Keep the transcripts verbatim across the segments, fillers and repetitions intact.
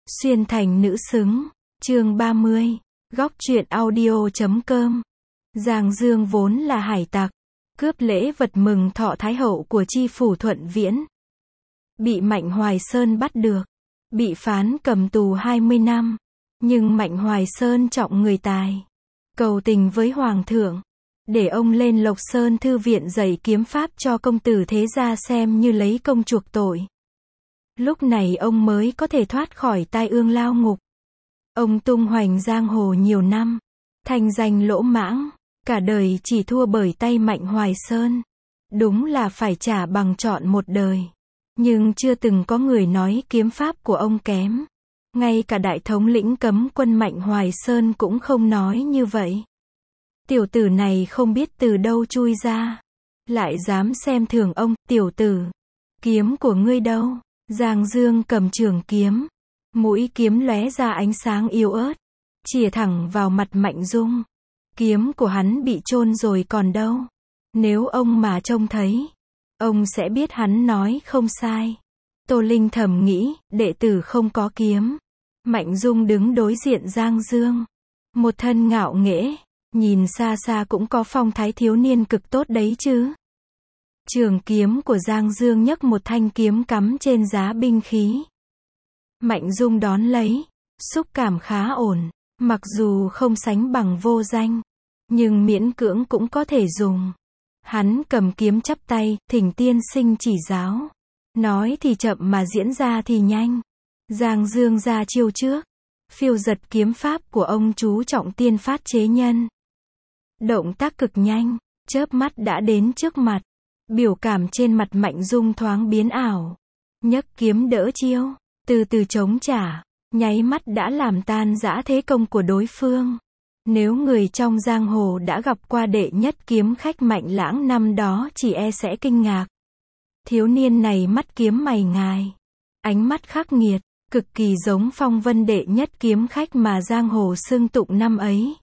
Xuyên thành nữ xứng, chương ba mươi, góc truyện audio chấm com. Giang Dương vốn là hải tặc, cướp lễ vật mừng thọ thái hậu của chi phủ Thuận Viễn. Bị Mạnh Hoài Sơn bắt được, bị phán cầm tù hai mươi năm. Nhưng Mạnh Hoài Sơn trọng người tài, cầu tình với Hoàng thượng, để ông lên Lộc Sơn thư viện dạy kiếm pháp cho công tử thế gia xem như lấy công chuộc tội. Lúc này ông mới có thể thoát khỏi tai ương lao ngục. Ông tung hoành giang hồ nhiều năm, thành danh lỗ mãng, cả đời chỉ thua bởi tay Mạnh Hoài Sơn. Đúng là phải trả bằng trọn một đời. Nhưng chưa từng có người nói kiếm pháp của ông kém. Ngay cả đại thống lĩnh cấm quân Mạnh Hoài Sơn cũng không nói như vậy. Tiểu tử này không biết từ đâu chui ra, lại dám xem thường ông. Tiểu tử, kiếm của ngươi đâu? Giang Dương cầm trường kiếm, mũi kiếm lóe ra ánh sáng yếu ớt, chĩa thẳng vào mặt Mạnh Dung. Kiếm của hắn bị chôn rồi còn đâu. Nếu ông mà trông thấy, ông sẽ biết hắn nói không sai. Tô Linh thầm nghĩ, đệ tử không có kiếm. Mạnh Dung đứng đối diện Giang Dương, một thân ngạo nghễ, nhìn xa xa cũng có phong thái thiếu niên cực tốt đấy chứ. Trường kiếm của Giang Dương nhấc một thanh kiếm cắm trên giá binh khí. Mạnh Dung đón lấy, xúc cảm khá ổn, mặc dù không sánh bằng vô danh, nhưng miễn cưỡng cũng có thể dùng. Hắn cầm kiếm chắp tay, thỉnh tiên sinh chỉ giáo. Nói thì chậm mà diễn ra thì nhanh. Giang Dương ra chiêu trước. Phiêu giật kiếm pháp của ông chú trọng tiên phát chế nhân. Động tác cực nhanh, chớp mắt đã đến trước mặt. Biểu cảm trên mặt Mạnh Dung thoáng biến ảo. Nhấc kiếm đỡ chiêu, từ từ chống trả, nháy mắt đã làm tan rã thế công của đối phương. Nếu người trong giang hồ đã gặp qua đệ nhất kiếm khách Mạnh Lãng năm đó chỉ e sẽ kinh ngạc. Thiếu niên này mắt kiếm mày ngài, ánh mắt khắc nghiệt, cực kỳ giống phong vân đệ nhất kiếm khách mà giang hồ xưng tụng năm ấy.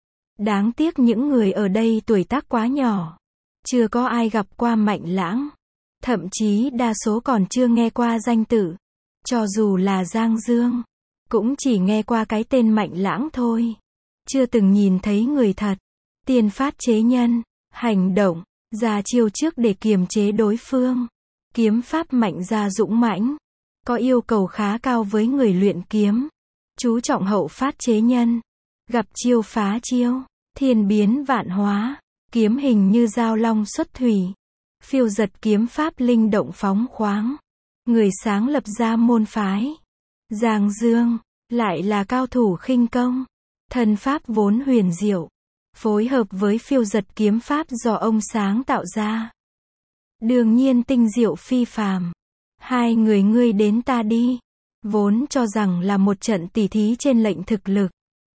Đáng tiếc những người ở đây tuổi tác quá nhỏ, chưa có ai gặp qua Mạnh Lãng, thậm chí đa số còn chưa nghe qua danh tự. Cho dù là Giang Dương, cũng chỉ nghe qua cái tên Mạnh Lãng thôi, chưa từng nhìn thấy người thật. Tiên phát chế nhân, hành động, ra chiêu trước để kiềm chế đối phương. Kiếm pháp Mạnh gia dũng mãnh, có yêu cầu khá cao với người luyện kiếm. Chú trọng hậu phát chế nhân, gặp chiêu phá chiêu, thiên biến vạn hóa. Kiếm hình như dao long xuất thủy, phiêu giật kiếm pháp linh động phóng khoáng. Người sáng lập ra môn phái Giang Dương, lại là cao thủ khinh công. Thân pháp vốn huyền diệu, phối hợp với phiêu giật kiếm pháp do ông sáng tạo ra, đương nhiên tinh diệu phi phàm. Hai người ngươi đến ta đi, vốn cho rằng là một trận tỉ thí trên lệnh thực lực.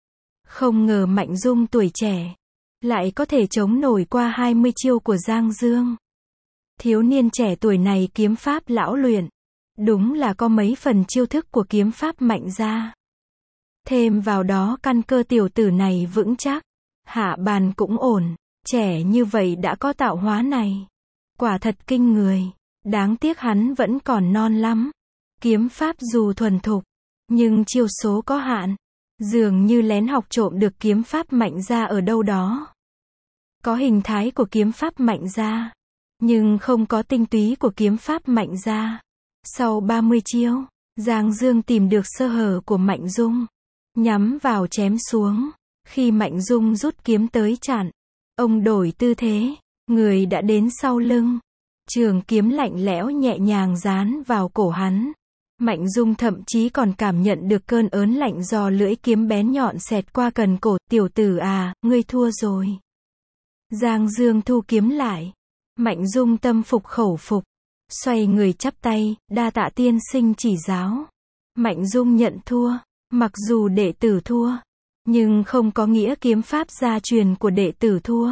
Không ngờ Mạnh Dung tuổi trẻ, lại có thể chống nổi qua hai mươi chiêu của Giang Dương. Thiếu niên trẻ tuổi này kiếm pháp lão luyện, đúng là có mấy phần chiêu thức của kiếm pháp Mạnh gia. Thêm vào đó căn cơ tiểu tử này vững chắc, hạ bàn cũng ổn, trẻ như vậy đã có tạo hóa này. Quả thật kinh người, đáng tiếc hắn vẫn còn non lắm. Kiếm pháp dù thuần thục, nhưng chiêu số có hạn, dường như lén học trộm được kiếm pháp Mạnh gia ở đâu đó. Có hình thái của kiếm pháp Mạnh gia, nhưng không có tinh túy của kiếm pháp Mạnh gia. Sau ba mươi chiêu, Giang Dương tìm được sơ hở của Mạnh Dung, nhắm vào chém xuống. Khi Mạnh Dung rút kiếm tới chặn, ông đổi tư thế, người đã đến sau lưng. Trường kiếm lạnh lẽo nhẹ nhàng dán vào cổ hắn. Mạnh Dung thậm chí còn cảm nhận được cơn ớn lạnh do lưỡi kiếm bén nhọn xẹt qua cần cổ. Tiểu tử à, ngươi thua rồi. Giang Dương thu kiếm lại. Mạnh Dung tâm phục khẩu phục, xoay người chắp tay, đa tạ tiên sinh chỉ giáo. Mạnh Dung nhận thua, mặc dù đệ tử thua, nhưng không có nghĩa kiếm pháp gia truyền của đệ tử thua.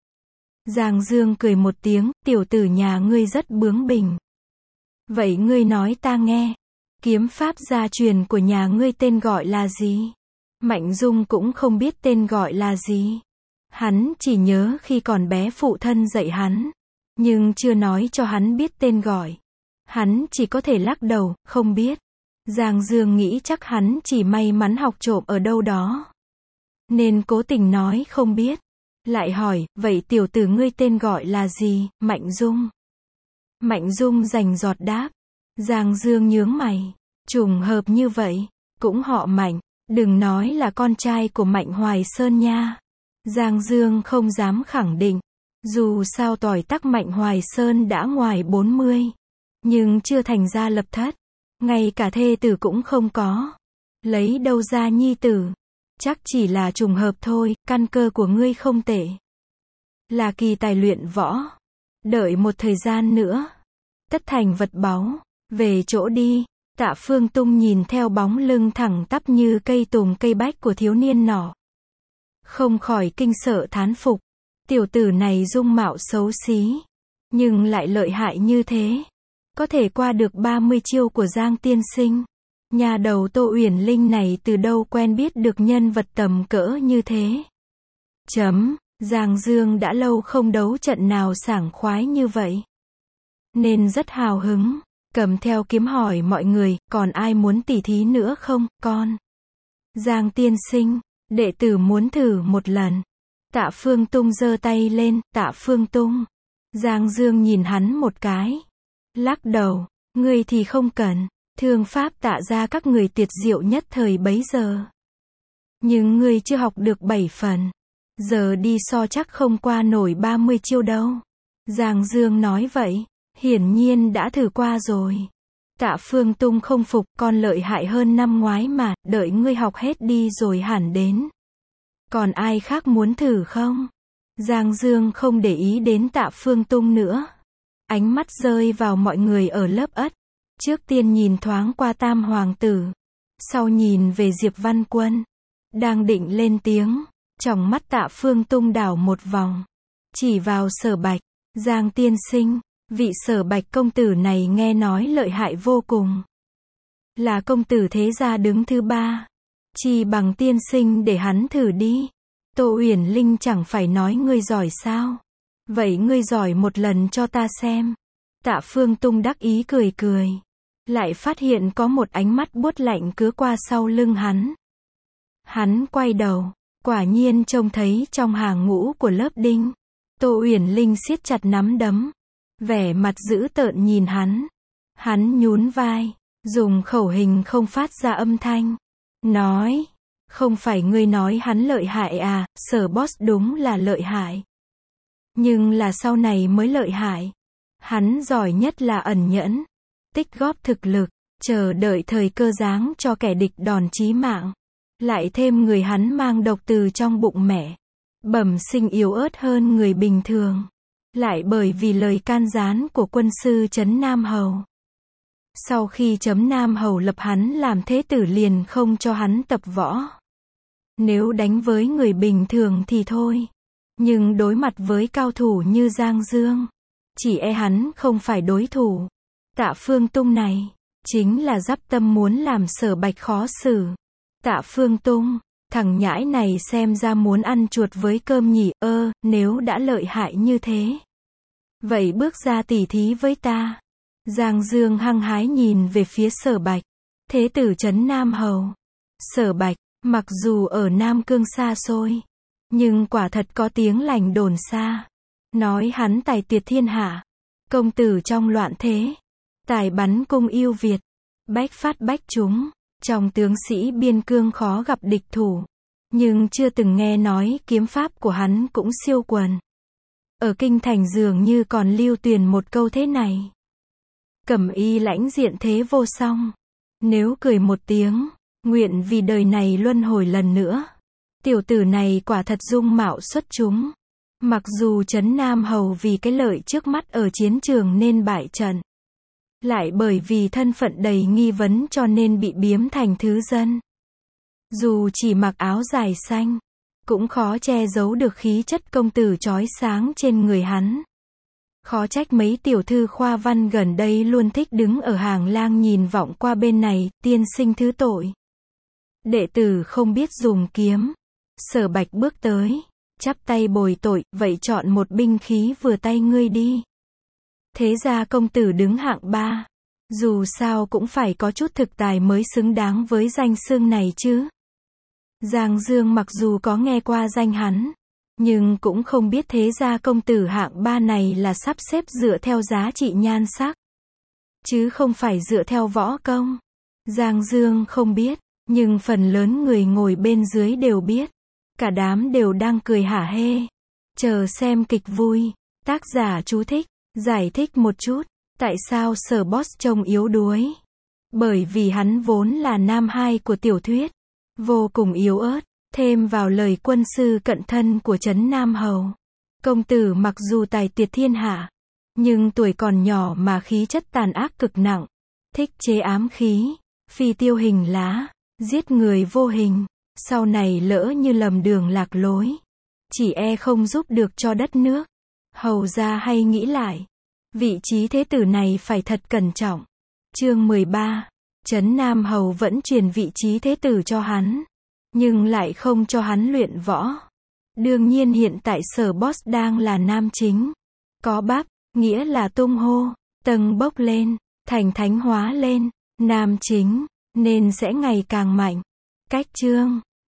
Giang Dương cười một tiếng, tiểu tử nhà ngươi rất bướng bỉnh. Vậy ngươi nói ta nghe, kiếm pháp gia truyền của nhà ngươi tên gọi là gì? Mạnh Dung cũng không biết tên gọi là gì. Hắn chỉ nhớ khi còn bé phụ thân dạy hắn, nhưng chưa nói cho hắn biết tên gọi. Hắn chỉ có thể lắc đầu, không biết. Giang Dương nghĩ chắc hắn chỉ may mắn học trộm ở đâu đó, nên cố tình nói không biết. Lại hỏi, vậy tiểu tử ngươi tên gọi là gì? Mạnh Dung. Mạnh Dung rành rọt đáp. Giang Dương nhướng mày. Trùng hợp như vậy, cũng họ Mạnh, đừng nói là con trai của Mạnh Hoài Sơn nha. Giang Dương không dám khẳng định, dù sao tuổi tác Mạnh Hoài Sơn đã ngoài bốn mươi, nhưng chưa thành gia lập thất, ngay cả thê tử cũng không có. Lấy đâu ra nhi tử? Chắc chỉ là trùng hợp thôi, căn cơ của ngươi không tệ. Là kỳ tài luyện võ. Đợi một thời gian nữa, tất thành vật báu. Về chỗ đi. Tạ Phương Tung nhìn theo bóng lưng thẳng tắp như cây tùng cây bách của thiếu niên nọ, không khỏi kinh sợ thán phục. Tiểu tử này dung mạo xấu xí, nhưng lại lợi hại như thế. Có thể qua được ba mươi chiêu của Giang tiên sinh. Nhà đầu Tô Uyển Linh này từ đâu quen biết được nhân vật tầm cỡ như thế. Chấm, Giang Dương đã lâu không đấu trận nào sảng khoái như vậy, nên rất hào hứng, cầm theo kiếm hỏi mọi người, còn ai muốn tỉ thí nữa không, con? Giang tiên sinh, đệ tử muốn thử một lần. Tạ Phương Tung giơ tay lên, Tạ Phương Tung. Giang Dương nhìn hắn một cái, lắc đầu, ngươi thì không cần. Thương pháp Tạ gia các người tuyệt diệu nhất thời bấy giờ, nhưng ngươi chưa học được bảy phần, giờ đi so chắc không qua nổi ba mươi chiêu đâu. Giang Dương nói vậy, hiển nhiên đã thử qua rồi. Tạ Phương Tung không phục, con lợi hại hơn năm ngoái mà, đợi ngươi học hết đi rồi hẳn đến. Còn ai khác muốn thử không? Giang Dương không để ý đến Tạ Phương Tung nữa, ánh mắt rơi vào mọi người ở lớp ất. Trước tiên nhìn thoáng qua Tam Hoàng tử, sau nhìn về Diệp Văn Quân, đang định lên tiếng, tròng mắt Tạ Phương Tung đảo một vòng, chỉ vào Sở Bạch. Giang tiên sinh, vị Sở Bạch công tử này nghe nói lợi hại vô cùng, là công tử thế gia đứng thứ ba, chỉ bằng tiên sinh để hắn thử đi. Tô Uyển Linh chẳng phải nói ngươi giỏi sao? Vậy ngươi giỏi một lần cho ta xem. Tạ Phương Tung đắc ý cười cười, lại phát hiện có một ánh mắt buốt lạnh cứ qua sau lưng hắn. Hắn quay đầu, quả nhiên trông thấy trong hàng ngũ của lớp đinh, Tô Uyển Linh siết chặt nắm đấm, vẻ mặt dữ tợn nhìn hắn. Hắn nhún vai, dùng khẩu hình không phát ra âm thanh, nói, không phải ngươi nói hắn lợi hại à? Sở boss đúng là lợi hại, nhưng là sau này mới lợi hại. Hắn giỏi nhất là ẩn nhẫn, tích góp thực lực, chờ đợi thời cơ giáng cho kẻ địch đòn chí mạng. Lại thêm người hắn mang độc từ trong bụng mẹ, bẩm sinh yếu ớt hơn người bình thường. Lại bởi vì lời can gián của quân sư Trấn Nam Hầu, sau khi Trấn Nam Hầu lập hắn làm thế tử liền không cho hắn tập võ. Nếu đánh với người bình thường thì thôi, nhưng đối mặt với cao thủ như Giang Dương, chỉ e hắn không phải đối thủ. Tạ Phương Tung này, chính là dắp tâm muốn làm Sở Bạch khó xử. Tạ Phương Tung, thằng nhãi này xem ra muốn ăn chuột với cơm nhỉ, ơ, nếu đã lợi hại như thế, vậy bước ra tỉ thí với ta. Giang Dương hăng hái nhìn về phía Sở Bạch, thế tử Trấn Nam Hầu. Sở Bạch, mặc dù ở Nam Cương xa xôi, nhưng quả thật có tiếng lành đồn xa, nói hắn tài tuyệt thiên hạ, công tử trong loạn thế, tài bắn cung yêu Việt, bách phát bách trúng, trong tướng sĩ biên cương khó gặp địch thủ, nhưng chưa từng nghe nói kiếm pháp của hắn cũng siêu quần. Ở kinh thành dường như còn lưu truyền một câu thế này: cẩm y lãnh diện thế vô song. Nếu cười một tiếng, nguyện vì đời này luân hồi lần nữa. Tiểu tử này quả thật dung mạo xuất chúng. Mặc dù Trấn Nam Hầu vì cái lợi trước mắt ở chiến trường nên bại trận, lại bởi vì thân phận đầy nghi vấn cho nên bị biếm thành thứ dân. Dù chỉ mặc áo dài xanh, cũng khó che giấu được khí chất công tử chói sáng trên người hắn. Khó trách mấy tiểu thư khoa văn gần đây luôn thích đứng ở hàng lang nhìn vọng qua bên này, tiên sinh thứ tội. Đệ tử không biết dùng kiếm. Sở Bạch bước tới, chắp tay bồi tội, vậy chọn một binh khí vừa tay ngươi đi. Thế ra công tử đứng hạng ba, Dù sao cũng phải có chút thực tài mới xứng đáng với danh xưng này chứ. Giang Dương mặc dù có nghe qua danh hắn, nhưng cũng không biết thế gia công tử hạng ba này là sắp xếp dựa theo giá trị nhan sắc, chứ không phải dựa theo võ công. Giang Dương không biết, nhưng phần lớn người ngồi bên dưới đều biết. Cả đám đều đang cười hả hê, chờ xem kịch vui. Tác giả chú thích, giải thích một chút, tại sao Sở Boss trông yếu đuối. Bởi vì hắn vốn là nam hai của tiểu thuyết, vô cùng yếu ớt, thêm vào lời quân sư cận thân của Trấn Nam Hầu. Công tử mặc dù tài tuyệt thiên hạ, nhưng tuổi còn nhỏ mà khí chất tàn ác cực nặng, thích chế ám khí, phi tiêu hình lá, giết người vô hình, sau này lỡ như lầm đường lạc lối, chỉ e không giúp được cho đất nước. Hầu ra hay nghĩ lại, vị trí thế tử này phải thật cẩn trọng. Chương mười ba, Trấn Nam Hầu vẫn truyền vị trí thế tử cho hắn, nhưng lại không cho hắn luyện võ. Đương nhiên hiện tại Sở Boss đang là nam chính, có bắp, nghĩa là tung hô, tầng bốc lên, thành thánh hóa lên, nam chính, nên sẽ ngày càng mạnh. Cách chương